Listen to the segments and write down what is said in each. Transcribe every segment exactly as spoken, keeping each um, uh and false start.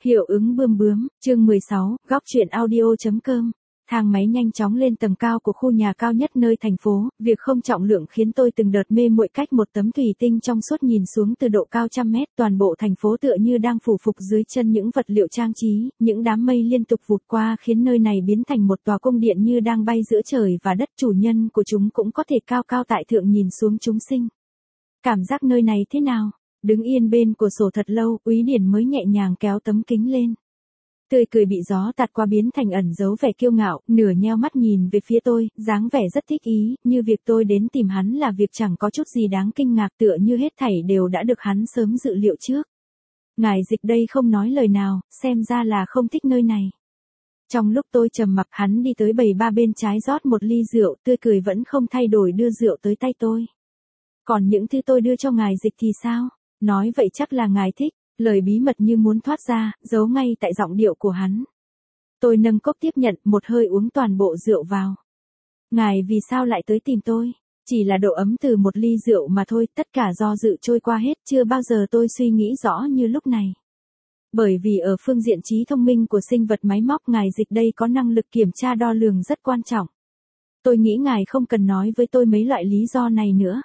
Hiệu ứng bươm bướm, chương mười sáu, góc truyện audio.com. Thang máy nhanh chóng lên tầng cao của khu nhà cao nhất nơi thành phố, việc không trọng lượng khiến tôi từng đợt mê muội cách một tấm thủy tinh trong suốt nhìn xuống từ độ cao trăm mét, toàn bộ thành phố tựa như đang phủ phục dưới chân những vật liệu trang trí, những đám mây liên tục vụt qua khiến nơi này biến thành một tòa cung điện như đang bay giữa trời và đất, chủ nhân của chúng cũng có thể cao cao tại thượng nhìn xuống chúng sinh. Cảm giác nơi này thế nào? Đứng yên bên cửa sổ thật lâu, Úy Điển mới nhẹ nhàng kéo tấm kính lên. Tươi cười bị gió tạt qua biến thành ẩn giấu vẻ kiêu ngạo, nửa nheo mắt nhìn về phía tôi, dáng vẻ rất thích ý, như việc tôi đến tìm hắn là việc chẳng có chút gì đáng kinh ngạc, tựa như hết thảy đều đã được hắn sớm dự liệu trước. Ngài Dịch đây không nói lời nào, xem ra là không thích nơi này. Trong lúc tôi trầm mặc, hắn đi tới bầy ba bên trái rót một ly rượu, tươi cười vẫn không thay đổi đưa rượu tới tay tôi. Còn những thứ tôi đưa cho ngài Dịch thì sao? Nói vậy chắc là ngài thích, lời bí mật như muốn thoát ra, giấu ngay tại giọng điệu của hắn. Tôi nâng cốc tiếp nhận, một hơi uống toàn bộ rượu vào. Ngài vì sao lại tới tìm tôi? Chỉ là độ ấm từ một ly rượu mà thôi, tất cả do dự trôi qua hết, chưa bao giờ tôi suy nghĩ rõ như lúc này. Bởi vì ở phương diện trí thông minh của sinh vật máy móc, ngài Dịch đây có năng lực kiểm tra đo lường rất quan trọng. Tôi nghĩ ngài không cần nói với tôi mấy loại lý do này nữa.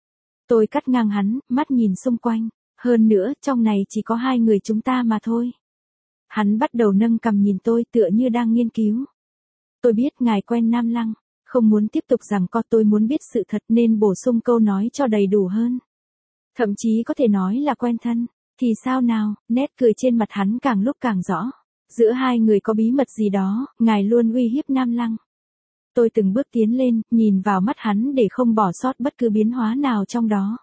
Tôi cắt ngang hắn, mắt nhìn xung quanh. Hơn nữa, trong này chỉ có hai người chúng ta mà thôi. Hắn bắt đầu nâng cằm nhìn tôi tựa như đang nghiên cứu. Tôi biết ngài quen Nam Lăng. Không muốn tiếp tục rằng co, tôi muốn biết sự thật nên bổ sung câu nói cho đầy đủ hơn. Thậm chí có thể nói là quen thân. Thì sao nào, nét cười trên mặt hắn càng lúc càng rõ. Giữa hai người có bí mật gì đó, ngài luôn uy hiếp Nam Lăng. Tôi từng bước tiến lên, nhìn vào mắt hắn để không bỏ sót bất cứ biến hóa nào trong đó.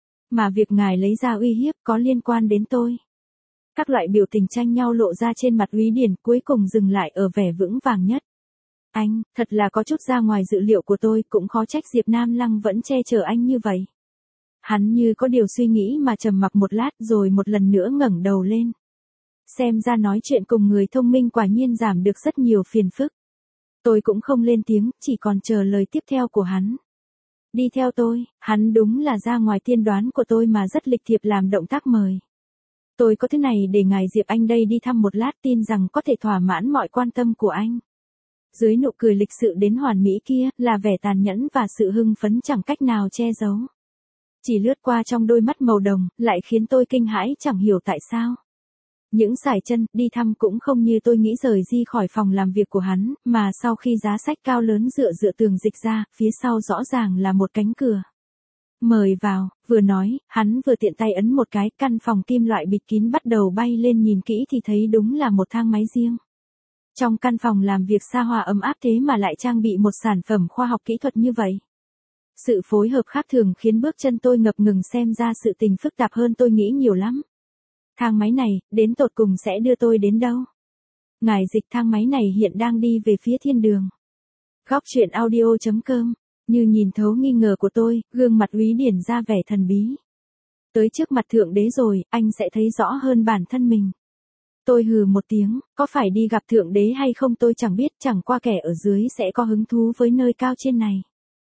Mà việc ngài lấy ra uy hiếp có liên quan đến tôi. Các loại biểu tình tranh nhau lộ ra trên mặt Úy Điển, cuối cùng dừng lại ở vẻ vững vàng nhất. Anh, thật là có chút ra ngoài dự liệu của tôi, cũng khó trách Diệp Nam Lăng vẫn che chở anh như vậy. Hắn như có điều suy nghĩ mà trầm mặc một lát rồi một lần nữa ngẩng đầu lên. Xem ra nói chuyện cùng người thông minh quả nhiên giảm được rất nhiều phiền phức. Tôi cũng không lên tiếng, chỉ còn chờ lời tiếp theo của hắn. Đi theo tôi, hắn đúng là ra ngoài tiên đoán của tôi mà rất lịch thiệp làm động tác mời. Tôi có thế này để ngài Diệp anh đây đi thăm một lát, tin rằng có thể thỏa mãn mọi quan tâm của anh. Dưới nụ cười lịch sự đến hoàn mỹ kia, là vẻ tàn nhẫn và sự hưng phấn chẳng cách nào che giấu. Chỉ lướt qua trong đôi mắt màu đồng, lại khiến tôi kinh hãi chẳng hiểu tại sao. Những sải chân, đi thăm cũng không như tôi nghĩ rời di khỏi phòng làm việc của hắn, mà sau khi giá sách cao lớn dựa dựa tường dịch ra, phía sau rõ ràng là một cánh cửa. Mời vào, vừa nói, hắn vừa tiện tay ấn một cái, căn phòng kim loại bịt kín bắt đầu bay lên, nhìn kỹ thì thấy đúng là một thang máy riêng. Trong căn phòng làm việc xa hoa ấm áp thế mà lại trang bị một sản phẩm khoa học kỹ thuật như vậy. Sự phối hợp khác thường khiến bước chân tôi ngập ngừng, xem ra sự tình phức tạp hơn tôi nghĩ nhiều lắm. Thang máy này, đến tột cùng sẽ đưa tôi đến đâu? Ngài Dịch, thang máy này hiện đang đi về phía thiên đường. Góc truyện audio.com, như nhìn thấu nghi ngờ của tôi, gương mặt Úy Điển ra vẻ thần bí. Tới trước mặt Thượng Đế rồi, anh sẽ thấy rõ hơn bản thân mình. Tôi hừ một tiếng, có phải đi gặp Thượng Đế hay không tôi chẳng biết, chẳng qua kẻ ở dưới sẽ có hứng thú với nơi cao trên này.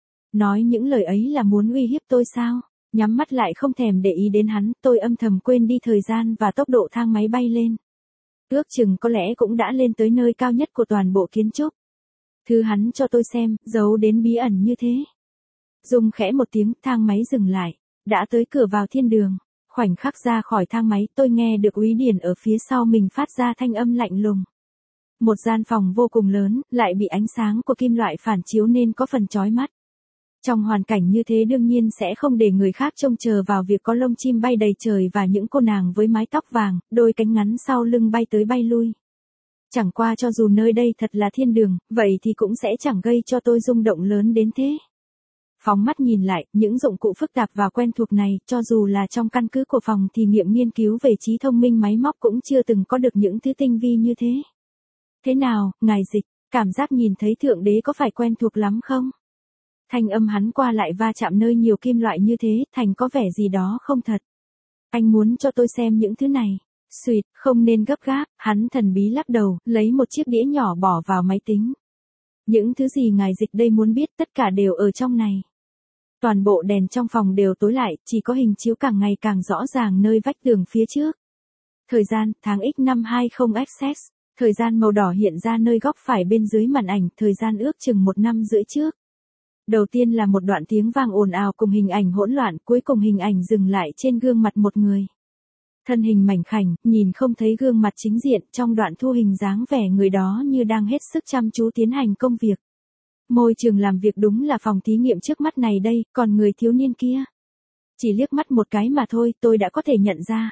Nói những lời ấy là muốn uy hiếp tôi sao? Nhắm mắt lại không thèm để ý đến hắn, tôi âm thầm quên đi thời gian và tốc độ thang máy bay lên. Ước chừng có lẽ cũng đã lên tới nơi cao nhất của toàn bộ kiến trúc. Thứ hắn cho tôi xem, giấu đến bí ẩn như thế. Rung khẽ một tiếng, thang máy dừng lại. Đã tới cửa vào thiên đường. Khoảnh khắc ra khỏi thang máy, tôi nghe được Úy Điển ở phía sau mình phát ra thanh âm lạnh lùng. Một gian phòng vô cùng lớn, lại bị ánh sáng của kim loại phản chiếu nên có phần chói mắt. Trong hoàn cảnh như thế đương nhiên sẽ không để người khác trông chờ vào việc có lông chim bay đầy trời và những cô nàng với mái tóc vàng, đôi cánh ngắn sau lưng bay tới bay lui. Chẳng qua cho dù nơi đây thật là thiên đường, vậy thì cũng sẽ chẳng gây cho tôi rung động lớn đến thế. Phóng mắt nhìn lại, những dụng cụ phức tạp và quen thuộc này, cho dù là trong căn cứ của phòng thí nghiệm nghiên cứu về trí thông minh máy móc cũng chưa từng có được những thứ tinh vi như thế. Thế nào, ngài Dịch, cảm giác nhìn thấy Thượng Đế có phải quen thuộc lắm không? Thanh âm hắn qua lại va chạm nơi nhiều kim loại như thế, thành có vẻ gì đó không thật. Anh muốn cho tôi xem những thứ này. Xuyệt, không nên gấp gáp, hắn thần bí lắc đầu, lấy một chiếc đĩa nhỏ bỏ vào máy tính. Những thứ gì ngài Dịch đây muốn biết tất cả đều ở trong này. Toàn bộ đèn trong phòng đều tối lại, chỉ có hình chiếu càng ngày càng rõ ràng nơi vách tường phía trước. Thời gian, tháng X năm hai không X X. Thời gian màu đỏ hiện ra nơi góc phải bên dưới màn ảnh, thời gian ước chừng một năm rưỡi trước. Đầu tiên là một đoạn tiếng vang ồn ào cùng hình ảnh hỗn loạn, cuối cùng hình ảnh dừng lại trên gương mặt một người. Thân hình mảnh khảnh, nhìn không thấy gương mặt chính diện, trong đoạn thu hình dáng vẻ người đó như đang hết sức chăm chú tiến hành công việc. Môi trường làm việc đúng là phòng thí nghiệm trước mắt này đây, còn người thiếu niên kia. Chỉ liếc mắt một cái mà thôi, tôi đã có thể nhận ra.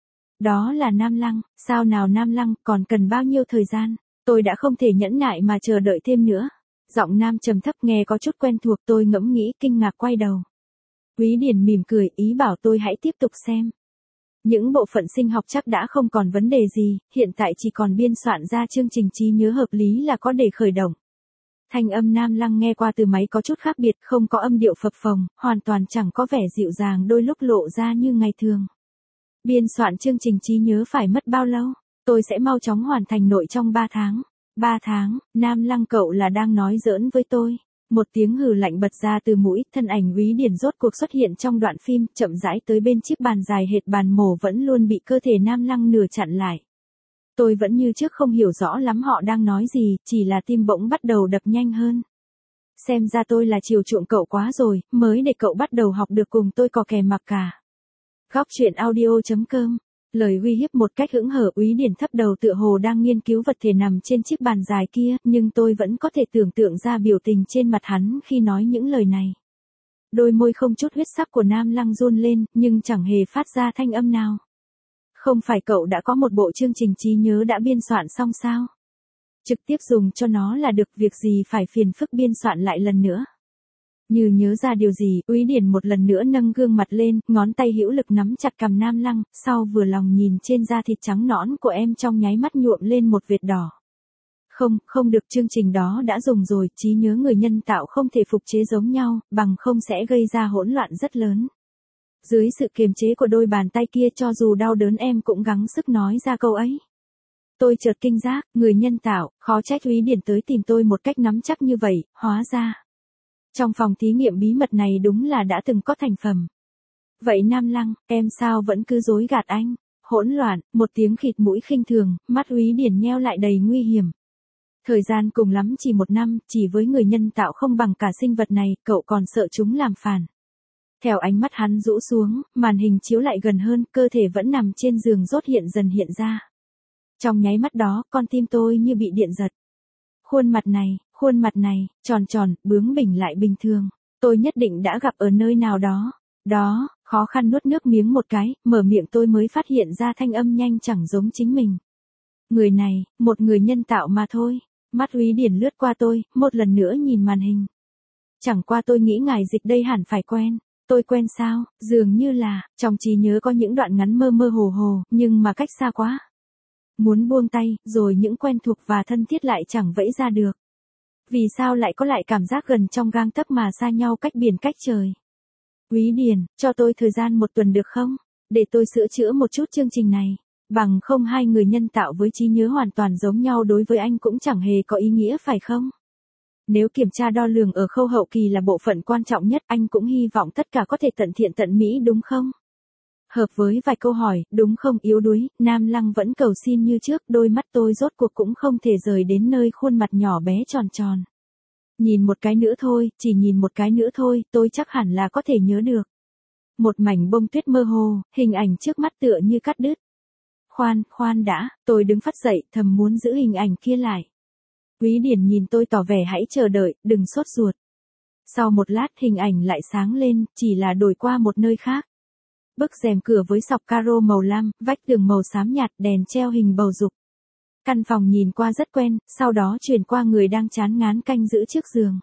Đó là Nam Lăng, sao nào Nam Lăng, còn cần bao nhiêu thời gian, tôi đã không thể nhẫn nại mà chờ đợi thêm nữa. Giọng Nam trầm thấp nghe có chút quen thuộc, tôi ngẫm nghĩ kinh ngạc quay đầu. Quý Điển mỉm cười, ý bảo tôi hãy tiếp tục xem. Những bộ phận sinh học chắc đã không còn vấn đề gì, hiện tại chỉ còn biên soạn ra chương trình trí nhớ hợp lý là có để khởi động. Thanh âm Nam Lăng nghe qua từ máy có chút khác biệt, không có âm điệu phập phồng, hoàn toàn chẳng có vẻ dịu dàng, đôi lúc lộ ra như ngày thường. Biên soạn chương trình trí nhớ phải mất bao lâu? Tôi sẽ mau chóng hoàn thành nội trong ba tháng. ba tháng, Nam Lăng cậu là đang nói giỡn với tôi. Một tiếng hừ lạnh bật ra từ mũi, thân ảnh Quý Điển rốt cuộc xuất hiện trong đoạn phim, chậm rãi tới bên chiếc bàn dài hệt bàn mổ vẫn luôn bị cơ thể Nam Lăng nửa chặn lại. Tôi vẫn như trước không hiểu rõ lắm họ đang nói gì, chỉ là tim bỗng bắt đầu đập nhanh hơn. Xem ra tôi là chiều chuộng cậu quá rồi, mới để cậu bắt đầu học được cùng tôi cò kè mặc cả. Góc truyện audio chấm com. Lời uy hiếp một cách hững hờ, Quý Điển thấp đầu tựa hồ đang nghiên cứu vật thể nằm trên chiếc bàn dài kia, nhưng tôi vẫn có thể tưởng tượng ra biểu tình trên mặt hắn khi nói những lời này. Đôi môi không chút huyết sắc của Nam Lăng run lên, nhưng chẳng hề phát ra thanh âm nào. Không phải cậu đã có một bộ chương trình trí nhớ đã biên soạn xong sao? Trực tiếp dùng cho nó là được, việc gì phải phiền phức biên soạn lại lần nữa. Như nhớ ra điều gì, Quý Điển một lần nữa nâng gương mặt lên, ngón tay hữu lực nắm chặt cằm Nam Lăng, sau vừa lòng nhìn trên da thịt trắng nõn của em trong nháy mắt nhuộm lên một vệt đỏ. Không, không được, chương trình đó đã dùng rồi, trí nhớ người nhân tạo không thể phục chế giống nhau, bằng không sẽ gây ra hỗn loạn rất lớn. Dưới sự kiềm chế của đôi bàn tay kia, cho dù đau đớn em cũng gắng sức nói ra câu ấy. Tôi chợt kinh giác, người nhân tạo, khó trách Quý Điển tới tìm tôi một cách nắm chắc như vậy, hóa ra. Trong phòng thí nghiệm bí mật này đúng là đã từng có thành phẩm. Vậy Nam Lăng, em sao vẫn cứ dối gạt anh? Hỗn loạn, một tiếng khịt mũi khinh thường, mắt Quý Điển nheo lại đầy nguy hiểm. Thời gian cùng lắm chỉ một năm, chỉ với người nhân tạo không bằng cả sinh vật này, cậu còn sợ chúng làm phản. Theo ánh mắt hắn rũ xuống, màn hình chiếu lại gần hơn, cơ thể vẫn nằm trên giường rốt hiện dần hiện ra. Trong nháy mắt đó, con tim tôi như bị điện giật. Khuôn mặt này, khuôn mặt này, tròn tròn, bướng bỉnh lại bình thường. Tôi nhất định đã gặp ở nơi nào đó. Đó, khó khăn nuốt nước miếng một cái, mở miệng tôi mới phát hiện ra thanh âm nhanh chẳng giống chính mình. Người này, một người nhân tạo mà thôi. Mắt Quý Điển lướt qua tôi, một lần nữa nhìn màn hình. Chẳng qua tôi nghĩ ngài Dịch đây hẳn phải quen. Tôi quen sao, dường như là, trong trí nhớ có những đoạn ngắn mơ mơ hồ hồ, nhưng mà cách xa quá. Muốn buông tay, rồi những quen thuộc và thân thiết lại chẳng vẫy ra được. Vì sao lại có lại cảm giác gần trong gang tấc mà xa nhau cách biển cách trời? Quý Điển, cho tôi thời gian một tuần được không? Để tôi sửa chữa một chút chương trình này. Bằng không hai người nhân tạo với trí nhớ hoàn toàn giống nhau đối với anh cũng chẳng hề có ý nghĩa phải không? Nếu kiểm tra đo lường ở khâu hậu kỳ là bộ phận quan trọng nhất, anh cũng hy vọng tất cả có thể tận thiện tận mỹ đúng không? Hợp với vài câu hỏi, đúng không, yếu đuối, Nam Lăng vẫn cầu xin như trước, đôi mắt tôi rốt cuộc cũng không thể rời đến nơi khuôn mặt nhỏ bé tròn tròn. Nhìn một cái nữa thôi, chỉ nhìn một cái nữa thôi, tôi chắc hẳn là có thể nhớ được. Một mảnh bông tuyết mơ hồ, hình ảnh trước mắt tựa như cắt đứt. Khoan, khoan đã, tôi đứng phắt dậy, thầm muốn giữ hình ảnh kia lại. Quý Điển nhìn tôi tỏ vẻ hãy chờ đợi, đừng sốt ruột. Sau một lát hình ảnh lại sáng lên, chỉ là đổi qua một nơi khác. Bức rèm cửa với sọc caro màu lam, vách tường màu xám nhạt, đèn treo hình bầu dục. Căn phòng nhìn qua rất quen, sau đó chuyển qua người đang chán ngán canh giữ trước giường.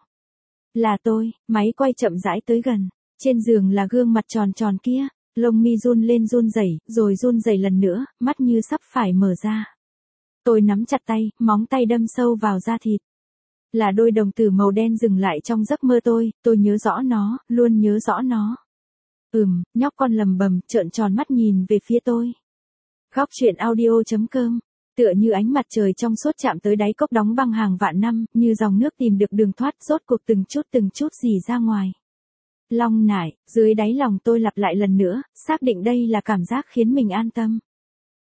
Là tôi, máy quay chậm rãi tới gần. Trên giường là gương mặt tròn tròn kia, lông mi run lên run rẩy, rồi run rẩy lần nữa, mắt như sắp phải mở ra. Tôi nắm chặt tay, móng tay đâm sâu vào da thịt. Là đôi đồng tử màu đen dừng lại trong giấc mơ tôi, tôi nhớ rõ nó, luôn nhớ rõ nó. Ừm, nhóc con lầm bầm, trợn tròn mắt nhìn về phía tôi. Góc truyện audio chấm com. Tựa như ánh mặt trời trong suốt chạm tới đáy cốc đóng băng hàng vạn năm, như dòng nước tìm được đường thoát, rốt cuộc từng chút từng chút rỉ ra ngoài. Long nải, dưới đáy lòng tôi lặp lại lần nữa, xác định đây là cảm giác khiến mình an tâm.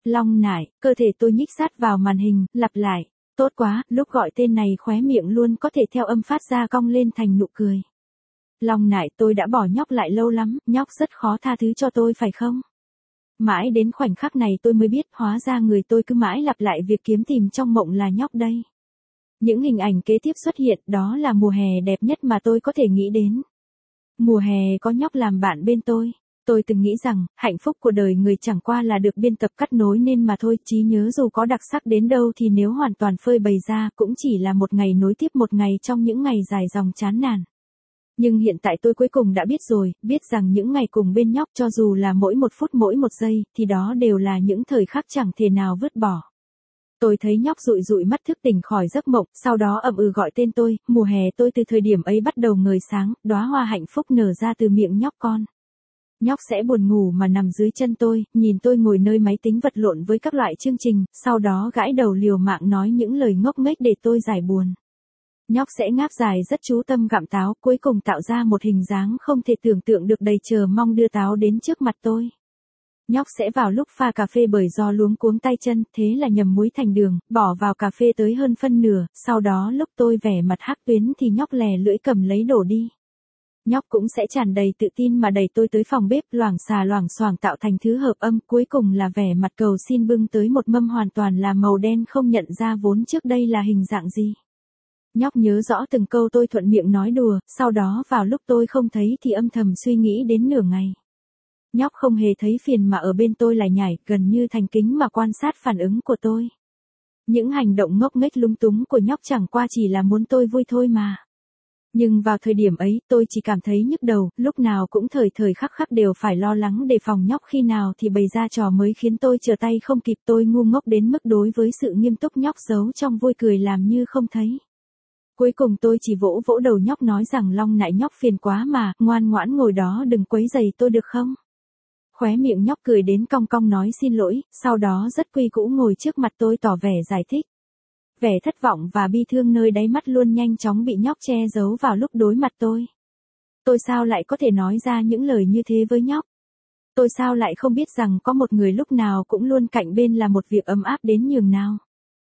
Long nại, cơ thể tôi nhích sát vào màn hình, lặp lại. Tốt quá, lúc gọi tên này khóe miệng luôn có thể theo âm phát ra cong lên thành nụ cười. Long nại, tôi đã bỏ nhóc lại lâu lắm, nhóc rất khó tha thứ cho tôi phải không? Mãi đến khoảnh khắc này tôi mới biết hóa ra người tôi cứ mãi lặp lại việc kiếm tìm trong mộng là nhóc đây. Những hình ảnh kế tiếp xuất hiện đó là mùa hè đẹp nhất mà tôi có thể nghĩ đến. Mùa hè có nhóc làm bạn bên tôi. Tôi từng nghĩ rằng, hạnh phúc của đời người chẳng qua là được biên tập cắt nối nên mà thôi, trí nhớ dù có đặc sắc đến đâu thì nếu hoàn toàn phơi bày ra cũng chỉ là một ngày nối tiếp một ngày trong những ngày dài dòng chán nản. Nhưng hiện tại tôi cuối cùng đã biết rồi, biết rằng những ngày cùng bên nhóc cho dù là mỗi một phút mỗi một giây, thì đó đều là những thời khắc chẳng thể nào vứt bỏ. Tôi thấy nhóc dụi dụi mắt thức tỉnh khỏi giấc mộng, sau đó ậm ừ gọi tên tôi, mùa hè tôi từ thời điểm ấy bắt đầu ngời sáng, đóa hoa hạnh phúc nở ra từ miệng nhóc con. Nhóc sẽ buồn ngủ mà nằm dưới chân tôi, nhìn tôi ngồi nơi máy tính vật lộn với các loại chương trình, sau đó gãi đầu liều mạng nói những lời ngốc nghếch để tôi giải buồn. Nhóc sẽ ngáp dài rất chú tâm gặm táo, cuối cùng tạo ra một hình dáng không thể tưởng tượng được đầy chờ mong đưa táo đến trước mặt tôi. Nhóc sẽ vào lúc pha cà phê bởi do luống cuống tay chân, thế là nhầm muối thành đường, bỏ vào cà phê tới hơn phân nửa, sau đó lúc tôi vẻ mặt hắc tuyến thì nhóc lè lưỡi cầm lấy đổ đi. Nhóc cũng sẽ tràn đầy tự tin mà đẩy tôi tới phòng bếp, loảng xà loảng xoảng tạo thành thứ hợp âm, cuối cùng là vẻ mặt cầu xin bưng tới một mâm hoàn toàn là màu đen không nhận ra vốn trước đây là hình dạng gì. Nhóc nhớ rõ từng câu tôi thuận miệng nói đùa, sau đó vào lúc tôi không thấy thì âm thầm suy nghĩ đến nửa ngày. Nhóc không hề thấy phiền mà ở bên tôi lại nhảy, gần như thành kính mà quan sát phản ứng của tôi. Những hành động ngốc nghếch lúng túng của nhóc chẳng qua chỉ là muốn tôi vui thôi mà. Nhưng vào thời điểm ấy, tôi chỉ cảm thấy nhức đầu, lúc nào cũng thời thời khắc khắc đều phải lo lắng đề phòng nhóc khi nào thì bày ra trò mới khiến tôi trở tay không kịp. Tôi ngu ngốc đến mức đối với sự nghiêm túc nhóc giấu trong vui cười làm như không thấy. Cuối cùng tôi chỉ vỗ vỗ đầu nhóc nói rằng Long nại nhóc phiền quá mà, ngoan ngoãn ngồi đó đừng quấy rầy tôi được không? Khóe miệng nhóc cười đến cong cong nói xin lỗi, sau đó rất quy cũ ngồi trước mặt tôi tỏ vẻ giải thích. Vẻ thất vọng và bi thương nơi đáy mắt luôn nhanh chóng bị nhóc che giấu vào lúc đối mặt tôi. Tôi sao lại có thể nói ra những lời như thế với nhóc? Tôi sao lại không biết rằng có một người lúc nào cũng luôn cạnh bên là một việc ấm áp đến nhường nào?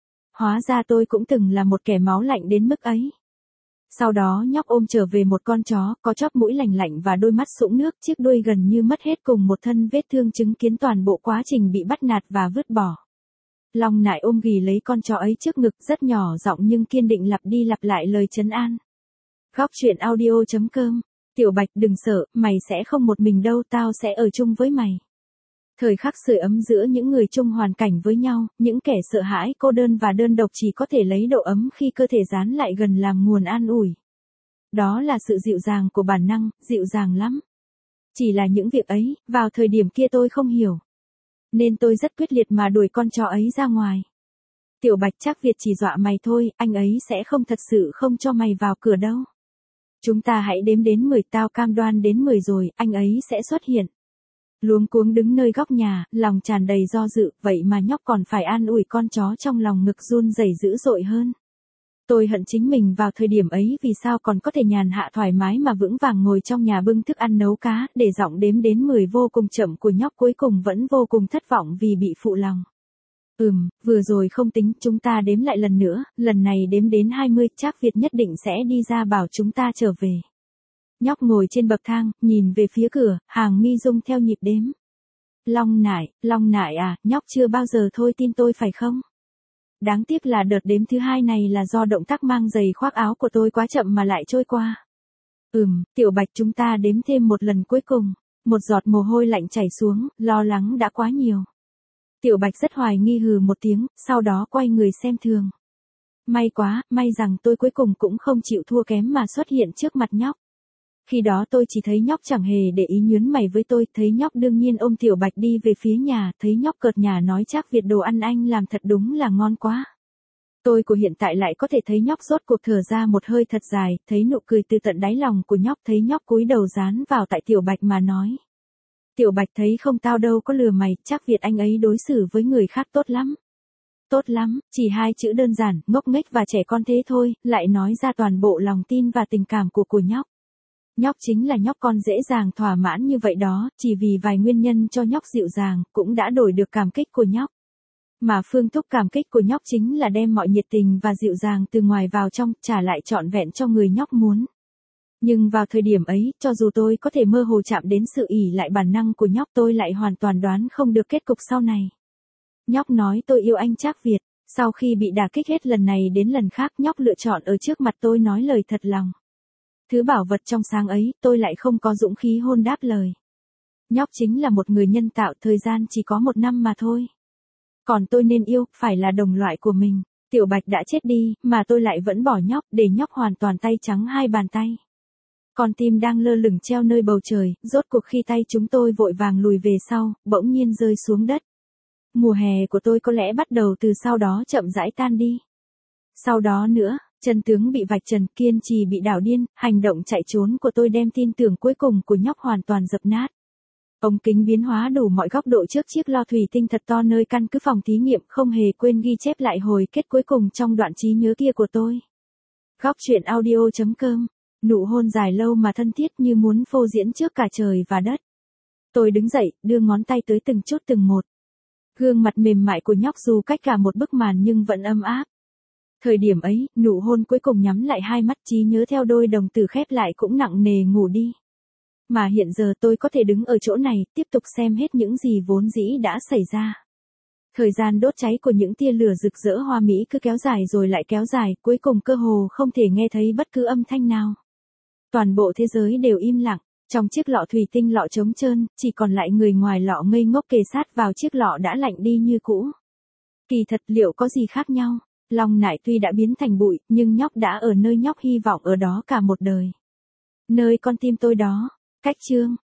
Hóa ra tôi cũng từng là một kẻ máu lạnh đến mức ấy. Sau đó nhóc ôm trở về một con chó, có chóp mũi lành lạnh và đôi mắt sũng nước, chiếc đuôi gần như mất hết cùng một thân vết thương chứng kiến toàn bộ quá trình bị bắt nạt và vứt bỏ. Long nại ôm ghì lấy con chó ấy trước ngực rất nhỏ giọng nhưng kiên định lặp đi lặp lại lời trấn an. Góc truyện audio chấm com. Tiểu Bạch đừng sợ, mày sẽ không một mình đâu, tao sẽ ở chung với mày. Thời khắc sưởi ấm giữa những người chung hoàn cảnh với nhau, những kẻ sợ hãi, cô đơn và đơn độc chỉ có thể lấy độ ấm khi cơ thể dán lại gần làm nguồn an ủi. Đó là sự dịu dàng của bản năng, dịu dàng lắm. Chỉ là những việc ấy, vào thời điểm kia tôi không hiểu. Nên tôi rất quyết liệt mà đuổi con chó ấy ra ngoài. Tiểu Bạch chắc Việt chỉ dọa mày thôi, anh ấy sẽ không thật sự không cho mày vào cửa đâu. Chúng ta hãy đếm đến mười, tao cam đoan đến mười rồi, anh ấy sẽ xuất hiện. Luống cuống đứng nơi góc nhà, lòng tràn đầy do dự, vậy mà nhóc còn phải an ủi con chó trong lòng ngực run rẩy dữ dội hơn. Tôi hận chính mình vào thời điểm ấy vì sao còn có thể nhàn hạ thoải mái mà vững vàng ngồi trong nhà bưng thức ăn nấu cá, để giọng đếm đến mười vô cùng chậm của nhóc cuối cùng vẫn vô cùng thất vọng vì bị phụ lòng. Ừm, vừa rồi không tính, chúng ta đếm lại lần nữa, lần này đếm đến hai mươi, chắc Việt nhất định sẽ đi ra bảo chúng ta trở về. Nhóc ngồi trên bậc thang, nhìn về phía cửa, hàng mi rung theo nhịp đếm. Long nại, Long nại à, nhóc chưa bao giờ thôi tin tôi phải không? Đáng tiếc là đợt đếm thứ hai này là do động tác mang giày khoác áo của tôi quá chậm mà lại trôi qua. Ừm, Tiểu Bạch chúng ta đếm thêm một lần cuối cùng. Một giọt mồ hôi lạnh chảy xuống, lo lắng đã quá nhiều. Tiểu Bạch rất hoài nghi hừ một tiếng, sau đó quay người xem thường. May quá, may rằng tôi cuối cùng cũng không chịu thua kém mà xuất hiện trước mặt nhóc. Khi đó tôi chỉ thấy nhóc chẳng hề để ý nhướng mày với tôi, thấy nhóc đương nhiên ôm Tiểu Bạch đi về phía nhà, thấy nhóc cợt nhả nói chắc Việt đồ ăn anh làm thật đúng là ngon quá. Tôi của hiện tại lại có thể thấy nhóc rốt cuộc thở ra một hơi thật dài, thấy nụ cười từ tận đáy lòng của nhóc, thấy nhóc cúi đầu dán vào tại Tiểu Bạch mà nói. Tiểu Bạch thấy không tao đâu có lừa mày, chắc Việt anh ấy đối xử với người khác tốt lắm. Tốt lắm, chỉ hai chữ đơn giản, ngốc nghếch và trẻ con thế thôi, lại nói ra toàn bộ lòng tin và tình cảm của của nhóc. Nhóc chính là nhóc con dễ dàng thỏa mãn như vậy đó, chỉ vì vài nguyên nhân cho nhóc dịu dàng, cũng đã đổi được cảm kích của nhóc. Mà phương thức cảm kích của nhóc chính là đem mọi nhiệt tình và dịu dàng từ ngoài vào trong, trả lại trọn vẹn cho người nhóc muốn. Nhưng vào thời điểm ấy, cho dù tôi có thể mơ hồ chạm đến sự ỷ lại bản năng của nhóc, tôi lại hoàn toàn đoán không được kết cục sau này. Nhóc nói tôi yêu anh Trác Việt. Sau khi bị đả kích hết lần này đến lần khác, nhóc lựa chọn ở trước mặt tôi nói lời thật lòng. Thứ bảo vật trong sáng ấy, tôi lại không có dũng khí hôn đáp lời. Nhóc chính là một người nhân tạo, thời gian chỉ có một năm mà thôi. Còn tôi nên yêu, phải là đồng loại của mình. Tiểu Bạch đã chết đi, mà tôi lại vẫn bỏ nhóc, để nhóc hoàn toàn tay trắng hai bàn tay. Con tim đang lơ lửng treo nơi bầu trời, rốt cuộc khi tay chúng tôi vội vàng lùi về sau, bỗng nhiên rơi xuống đất. Mùa hè của tôi có lẽ bắt đầu từ sau đó chậm rãi tan đi. Sau đó nữa, chân tướng bị vạch trần, kiên trì bị đảo điên, hành động chạy trốn của tôi đem tin tưởng cuối cùng của nhóc hoàn toàn dập nát. Ống kính biến hóa đủ mọi góc độ trước chiếc lo thủy tinh thật to nơi căn cứ phòng thí nghiệm, không hề quên ghi chép lại hồi kết cuối cùng trong đoạn trí nhớ kia của tôi. Góc truyện audio chấm com. Nụ hôn dài lâu mà thân thiết như muốn phô diễn trước cả trời và đất. Tôi đứng dậy, đưa ngón tay tới từng chút từng một. Gương mặt mềm mại của nhóc dù cách cả một bức màn nhưng vẫn ấm áp. Thời điểm ấy, nụ hôn cuối cùng nhắm lại hai mắt, trí nhớ theo đôi đồng tử khép lại cũng nặng nề ngủ đi. Mà hiện giờ tôi có thể đứng ở chỗ này, tiếp tục xem hết những gì vốn dĩ đã xảy ra. Thời gian đốt cháy của những tia lửa rực rỡ hoa mỹ cứ kéo dài rồi lại kéo dài, cuối cùng cơ hồ không thể nghe thấy bất cứ âm thanh nào. Toàn bộ thế giới đều im lặng, trong chiếc lọ thủy tinh lọ trống trơn, chỉ còn lại người ngoài lọ ngây ngốc kề sát vào chiếc lọ đã lạnh đi như cũ. Kỳ thật liệu có gì khác nhau? Long Nại tuy đã biến thành bụi, nhưng nhóc đã ở nơi nhóc hy vọng ở đó cả một đời. Nơi con tim tôi đó. Cách chương.